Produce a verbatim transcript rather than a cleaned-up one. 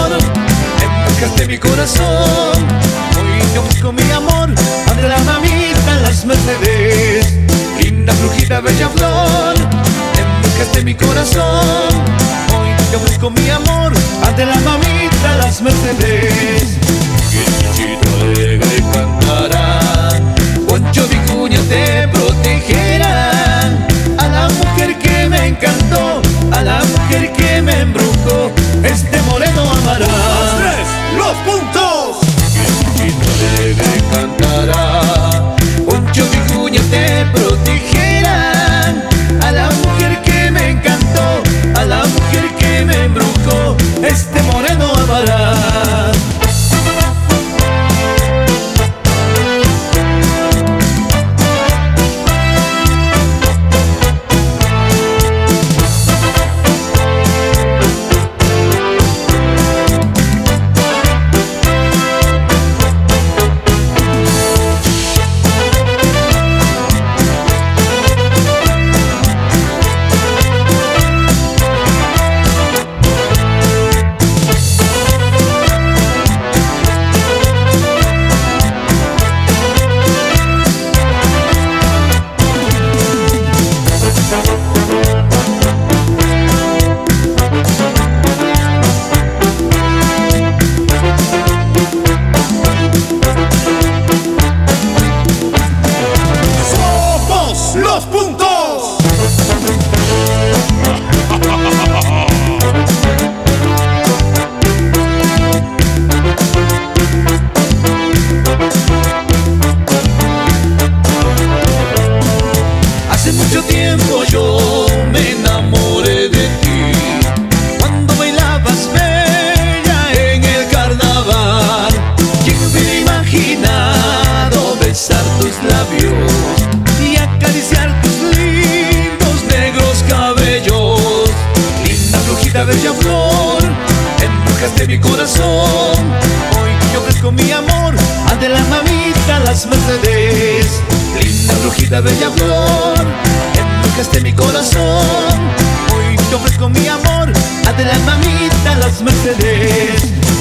flor, embrujaste mi corazón. Hoy te ofrezco mi amor ante la mamita Las Mercedes. Linda, brujita, bella flor, embrujaste mi corazón. Hoy te ofrezco mi amor ante la mamita Las Mercedes. Y el chichito alegre cantará, Poncho Vicuña te protegerá. A la mujer que me encantó, a la mujer que me embrujó, este moreno amará. Los tres, los puntos. Y el chichito alegre cantará, Poncho Vicuña te protegerá. A la mujer que me encantó, a la mujer que me embrujó, este moreno amará. Los puntos. Hace mucho tiempo yo me enamoré de ti, cuando bailabas bella en el carnaval. ¿Quién hubiera imaginado besar tus labios y acariciar tus lindos negros cabellos? Linda, brujita, bella flor, embrujaste mi corazón. Hoy te ofrezco mi amor ante la mamita Las Mercedes. Linda, brujita, bella flor, embrujaste mi corazón. Hoy te ofrezco mi amor ante la mamita Las Mercedes.